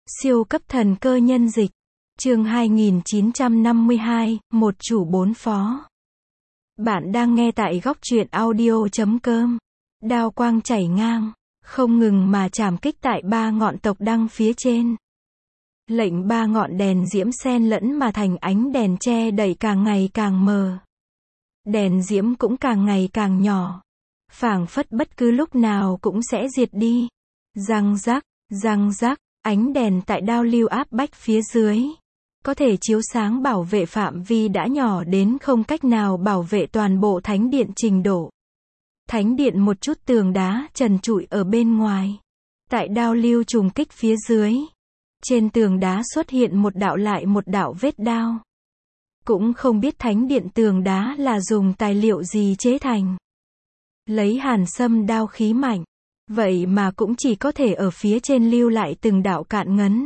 Siêu cấp thần cơ nhân dịch. Chương 2952, một chủ bốn phó. Bạn đang nghe tại góc truyện audio.com. Đao quang chảy ngang, không ngừng mà chạm kích tại ba ngọn tộc đăng phía trên. Lệnh ba ngọn đèn diễm xen lẫn mà thành ánh đèn che đậy càng ngày càng mờ. Đèn diễm cũng càng ngày càng nhỏ. Phảng phất bất cứ lúc nào cũng sẽ diệt đi. Răng rắc, ánh đèn tại đao lưu áp bách phía dưới. Có thể chiếu sáng bảo vệ phạm vi đã nhỏ đến không cách nào bảo vệ toàn bộ thánh điện trình độ. Thánh điện một chút tường đá trần trụi ở bên ngoài. Tại đao lưu trùng kích phía dưới. Trên tường đá xuất hiện một đạo lại một đạo vết đao. Cũng không biết thánh điện tường đá là dùng tài liệu gì chế thành. Lấy hàn sâm đao khí mạnh. Vậy mà cũng chỉ có thể ở phía trên lưu lại từng đạo cạn ngấn.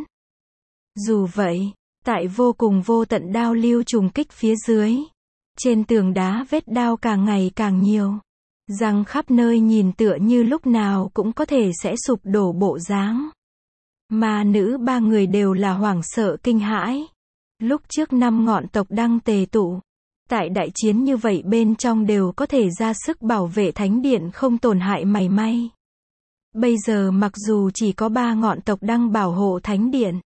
Dù vậy, tại vô cùng vô tận đao lưu trùng kích phía dưới. Trên tường đá vết đao càng ngày càng nhiều. Răng khắp nơi nhìn tựa như lúc nào cũng có thể sẽ sụp đổ bộ dáng. Ma nữ ba người đều là hoảng sợ kinh hãi. Lúc trước 5 ngọn tộc đăng tề tụ. Tại đại chiến như vậy bên trong đều có thể ra sức bảo vệ thánh điện không tổn hại mảy may. Bây giờ mặc dù chỉ có 3 ngọn tộc đăng bảo hộ thánh điện.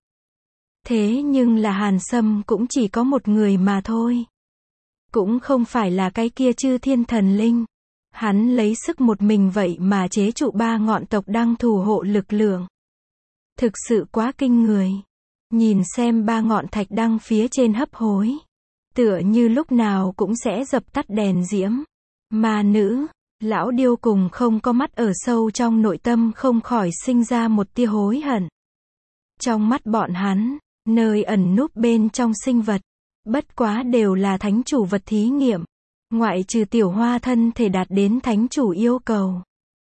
Thế nhưng là Hàn Sâm cũng chỉ có một người mà thôi. Cũng không phải là cái kia chư thiên thần linh. Hắn lấy sức một mình vậy mà chế trụ 3 ngọn tộc đăng thủ hộ lực lượng. Thực sự quá kinh người. Nhìn xem 3 ngọn thạch đăng phía trên hấp hối. Tựa như lúc nào cũng sẽ dập tắt đèn diễm. Ma nữ, lão điêu cùng không có mắt ở sâu trong nội tâm không khỏi sinh ra một tia hối hận. Trong mắt bọn hắn, nơi ẩn núp bên trong sinh vật, bất quá đều là thánh chủ vật thí nghiệm. Ngoại trừ tiểu hoa thân thể đạt đến thánh chủ yêu cầu.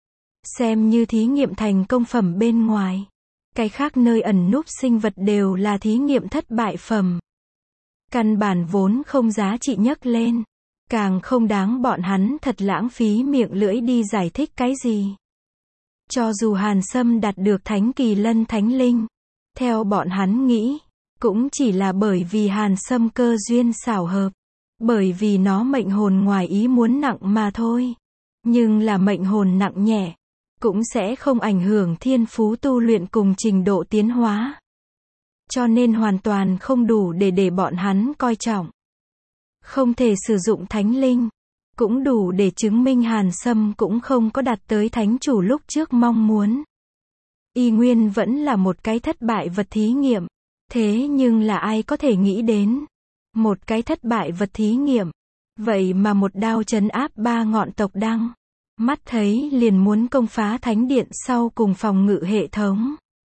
Xem như thí nghiệm thành công phẩm bên ngoài. Cái khác nơi ẩn núp sinh vật đều là thí nghiệm thất bại phẩm. Căn bản vốn không giá trị nhấc lên. Càng không đáng bọn hắn thật lãng phí miệng lưỡi đi giải thích cái gì. Cho dù Hàn Sâm đạt được thánh kỳ lân thánh linh. Theo bọn hắn nghĩ, cũng chỉ là bởi vì Hàn Sâm cơ duyên xảo hợp. Bởi vì nó mệnh hồn ngoài ý muốn nặng mà thôi. Nhưng là mệnh hồn nặng nhẹ. Cũng sẽ không ảnh hưởng thiên phú tu luyện cùng trình độ tiến hóa. Cho nên hoàn toàn không đủ để bọn hắn coi trọng. Không thể sử dụng thánh linh. Cũng đủ để chứng minh Hàn Sâm cũng không có đạt tới thánh chủ lúc trước mong muốn. Y nguyên vẫn là một cái thất bại vật thí nghiệm. Thế nhưng là ai có thể nghĩ đến. Một cái thất bại vật thí nghiệm. Vậy mà một đao trấn áp 3 ngọn tộc đăng. Mắt thấy liền muốn công phá thánh điện sau cùng phòng ngự hệ thống.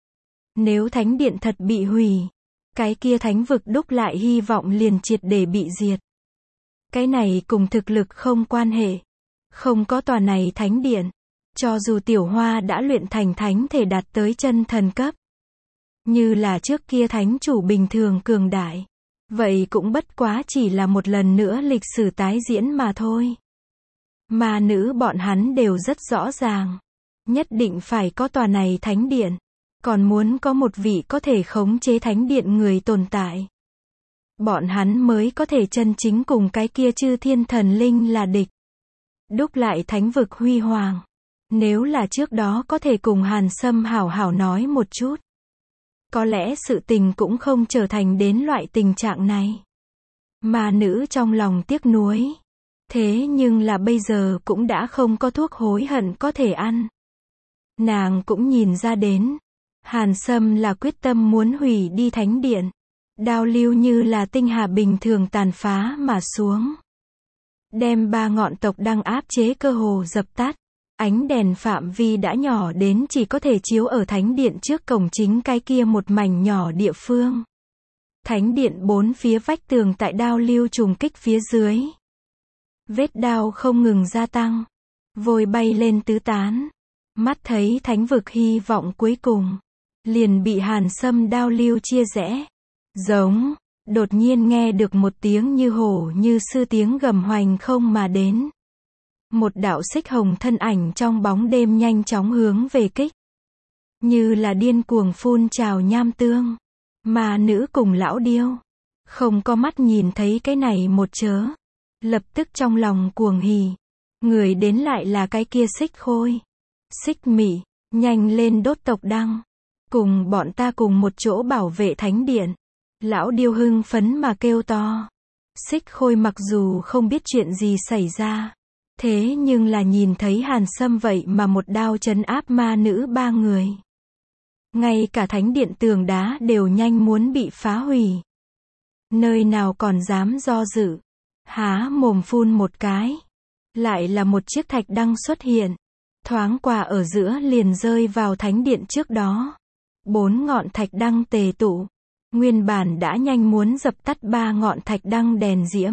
Nếu thánh điện thật bị hủy. Cái kia thánh vực đúc lại hy vọng liền triệt để bị diệt. Cái này cùng thực lực không quan hệ. Không có tòa này thánh điện. Cho dù tiểu hoa đã luyện thành thánh thể đạt tới chân thần cấp. Như là trước kia thánh chủ bình thường cường đại. Vậy cũng bất quá chỉ là một lần nữa lịch sử tái diễn mà thôi. Ma nữ bọn hắn đều rất rõ ràng. Nhất định phải có tòa này thánh điện. Còn muốn có một vị có thể khống chế thánh điện người tồn tại. Bọn hắn mới có thể chân chính cùng cái kia chư thiên thần linh là địch. Đúc lại thánh vực huy hoàng. Nếu là trước đó có thể cùng Hàn Sâm hảo hảo nói một chút. Có lẽ sự tình cũng không trở thành đến loại tình trạng này. Ma nữ trong lòng tiếc nuối. Thế nhưng là bây giờ cũng đã không có thuốc hối hận có thể ăn. Nàng cũng nhìn ra đến. Hàn Sâm là quyết tâm muốn hủy đi thánh điện. Đao lưu như là tinh hà bình thường tàn phá mà xuống. Đem 3 ngọn tộc đăng áp chế cơ hồ dập tắt. Ánh đèn phạm vi đã nhỏ đến chỉ có thể chiếu ở thánh điện trước cổng chính cái kia một mảnh nhỏ địa phương. Thánh điện 4 phía vách tường tại đao lưu trùng kích phía dưới. Vết đao không ngừng gia tăng. Vôi bay lên tứ tán. Mắt thấy thánh vực hy vọng cuối cùng. Liền bị Hàn Sâm đao lưu chia rẽ. Giống. Đột nhiên nghe được một tiếng như hổ như sư tiếng gầm hoành không mà đến. Một đạo xích hồng thân ảnh trong bóng đêm nhanh chóng hướng về kích. như là điên cuồng phun trào nham tương. Ma nữ cùng lão điêu, không có mắt nhìn thấy cái này một chớ. Lập tức trong lòng cuồng hỉ. Người đến lại là cái kia Xích Khôi. Xích Mị, nhanh lên đốt tộc đăng. Cùng bọn ta cùng một chỗ bảo vệ thánh điện. Lão điêu hưng phấn mà kêu to. Xích Khôi mặc dù không biết chuyện gì xảy ra. Thế nhưng là nhìn thấy Hàn Sâm vậy mà một đao trấn áp ma nữ 3 người. Ngay cả thánh điện tường đá đều nhanh muốn bị phá hủy. Nơi nào còn dám do dự. Há mồm phun một cái. Lại là một chiếc thạch đăng xuất hiện. Thoáng qua ở giữa liền rơi vào thánh điện trước đó. 4 ngọn thạch đăng tề tụ. Nguyên bản đã nhanh muốn dập tắt 3 ngọn thạch đăng đèn diễm.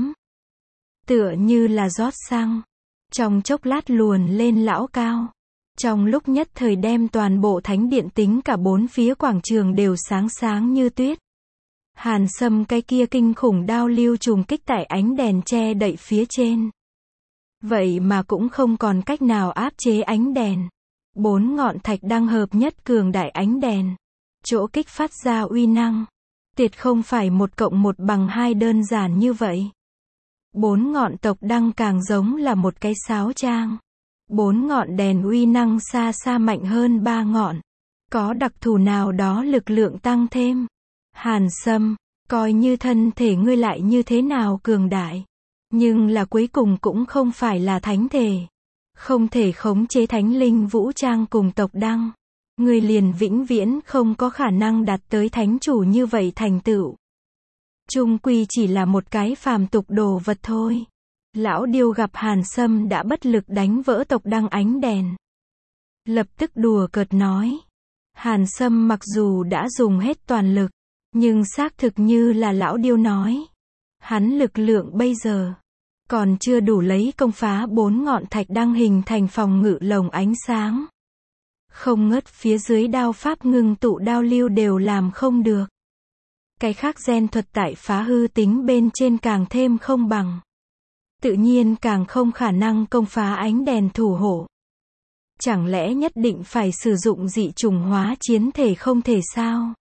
Tựa như là rót xăng. Trong chốc lát luồn lên lão cao. Trong lúc nhất thời đem toàn bộ thánh điện tính cả 4 phía quảng trường đều sáng sáng như tuyết. Hàn Sâm cái kia kinh khủng đao lưu trùng kích tại ánh đèn che đậy phía trên. Vậy mà cũng không còn cách nào áp chế ánh đèn. 4 ngọn thạch đăng hợp nhất cường đại ánh đèn. Chỗ kích phát ra uy năng. Tuyệt không phải 1 cộng 1 bằng 2 đơn giản như vậy. 4 ngọn tộc đăng càng giống là một cái sáo trang. 4 ngọn đèn uy năng xa xa mạnh hơn 3 ngọn. Có đặc thù nào đó lực lượng tăng thêm. Hàn Sâm, coi như thân thể ngươi lại như thế nào cường đại. Nhưng là cuối cùng cũng không phải là thánh thể. Không thể khống chế thánh linh vũ trang cùng tộc đăng. Ngươi liền vĩnh viễn không có khả năng đạt tới thánh chủ như vậy thành tựu. Chung quy chỉ là một cái phàm tục đồ vật thôi. Lão điêu gặp Hàn Sâm đã bất lực đánh vỡ tộc đăng ánh đèn. Lập tức đùa cợt nói. Hàn Sâm mặc dù đã dùng hết toàn lực. Nhưng xác thực như là lão điêu nói. Hắn lực lượng bây giờ. Còn chưa đủ lấy công phá 4 ngọn thạch đăng hình thành phòng ngự lồng ánh sáng. Không ngớt phía dưới đao pháp ngưng tụ đao lưu đều làm không được. Cái khác gen thuật tại phá hư tính bên trên càng thêm không bằng. Tự nhiên càng không khả năng công phá ánh đèn thủ hộ. Chẳng lẽ nhất định phải sử dụng dị chủng hóa chiến thể không thể sao?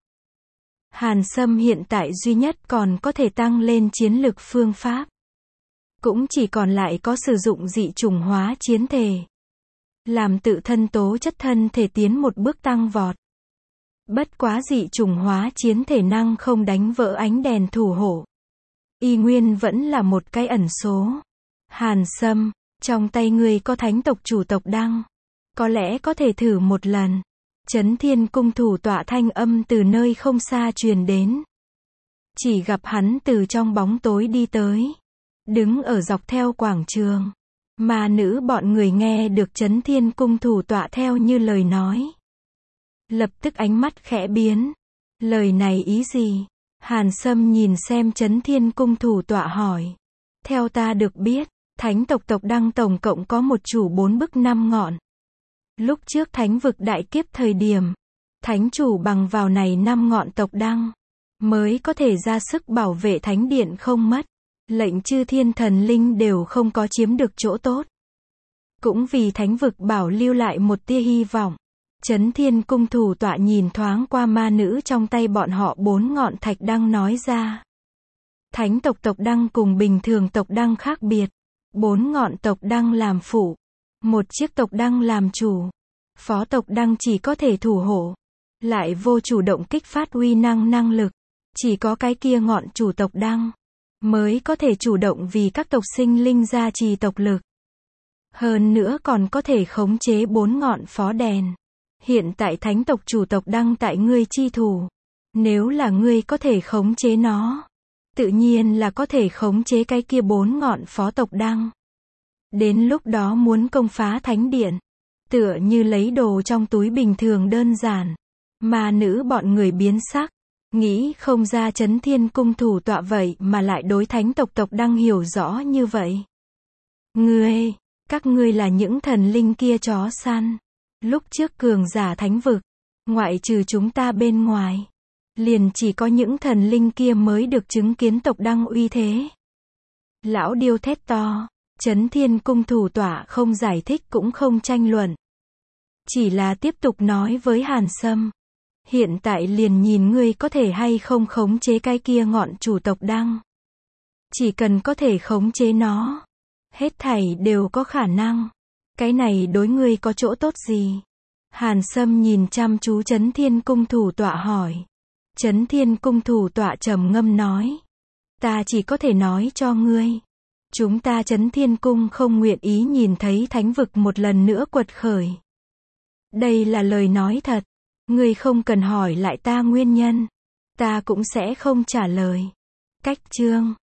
Hàn Sâm hiện tại duy nhất còn có thể tăng lên chiến lực phương pháp. Cũng chỉ còn lại có sử dụng dị chủng hóa chiến thể. Làm tự thân tố chất thân thể tiến một bước tăng vọt. Bất quá dị chủng hóa chiến thể năng không đánh vỡ ánh đèn thủ hộ. Y nguyên vẫn là một cái ẩn số. Hàn Sâm, trong tay ngươi có thánh tộc chủ tộc đăng. Có lẽ có thể thử một lần. Chấn Thiên cung thủ tọa thanh âm từ nơi không xa truyền đến. Chỉ gặp hắn từ trong bóng tối đi tới. Đứng ở dọc theo quảng trường. Ma nữ bọn người nghe được Chấn Thiên cung thủ tọa theo như lời nói. Lập tức ánh mắt khẽ biến. Lời này ý gì? Hàn Sâm nhìn xem Chấn Thiên cung thủ tọa hỏi. Theo ta được biết, thánh tộc tộc đăng tổng cộng có một chủ 4 bức 5 ngọn. Lúc trước thánh vực đại kiếp thời điểm, thánh chủ bằng vào này 5 ngọn tộc đăng, mới có thể ra sức bảo vệ thánh điện không mất. Lệnh chư thiên thần linh đều không có chiếm được chỗ tốt. Cũng vì thánh vực bảo lưu lại một tia hy vọng. Chấn Thiên cung thủ tọa nhìn thoáng qua ma nữ trong tay bọn họ 4 ngọn thạch đăng nói ra. Thánh tộc tộc đăng cùng bình thường tộc đăng khác biệt. 4 ngọn tộc đăng làm phụ. Một chiếc tộc đăng làm chủ. Phó tộc đăng chỉ có thể thủ hộ. Lại vô chủ động kích phát uy năng lực. Chỉ có cái kia ngọn chủ tộc đăng. Mới có thể chủ động vì các tộc sinh linh gia trì tộc lực. Hơn nữa còn có thể khống chế 4 ngọn phó đèn. Hiện tại thánh tộc chủ tộc đăng tại ngươi chi thủ. Nếu là ngươi có thể khống chế nó. Tự nhiên là có thể khống chế cái kia 4 ngọn phó tộc đăng. Đến lúc đó muốn công phá thánh điện. Tựa như lấy đồ trong túi bình thường đơn giản. Ma nữ bọn người biến sắc. Nghĩ không ra Chấn Thiên cung thủ tọa vậy mà lại đối thánh tộc tộc đăng hiểu rõ như vậy. Các ngươi là những thần linh kia chó săn. Lúc trước cường giả thánh vực, ngoại trừ chúng ta bên ngoài, liền chỉ có những thần linh kia mới được chứng kiến tộc đăng uy thế. Lão điêu thét to, Chấn Thiên cung thủ tọa không giải thích cũng không tranh luận. chỉ là tiếp tục nói với Hàn Sâm. Hiện tại liền nhìn ngươi có thể hay không khống chế cái kia ngọn chủ tộc đăng. Chỉ cần có thể khống chế nó, hết thảy đều có khả năng. Cái này đối ngươi có chỗ tốt gì? Hàn Sâm nhìn chăm chú Chấn Thiên Cung thủ tọa hỏi. Chấn Thiên Cung thủ tọa trầm ngâm nói. Ta chỉ có thể nói cho ngươi. Chúng ta Chấn Thiên Cung không nguyện ý nhìn thấy thánh vực một lần nữa quật khởi. Đây là lời nói thật. Ngươi không cần hỏi lại ta nguyên nhân. Ta cũng sẽ không trả lời. Cách chương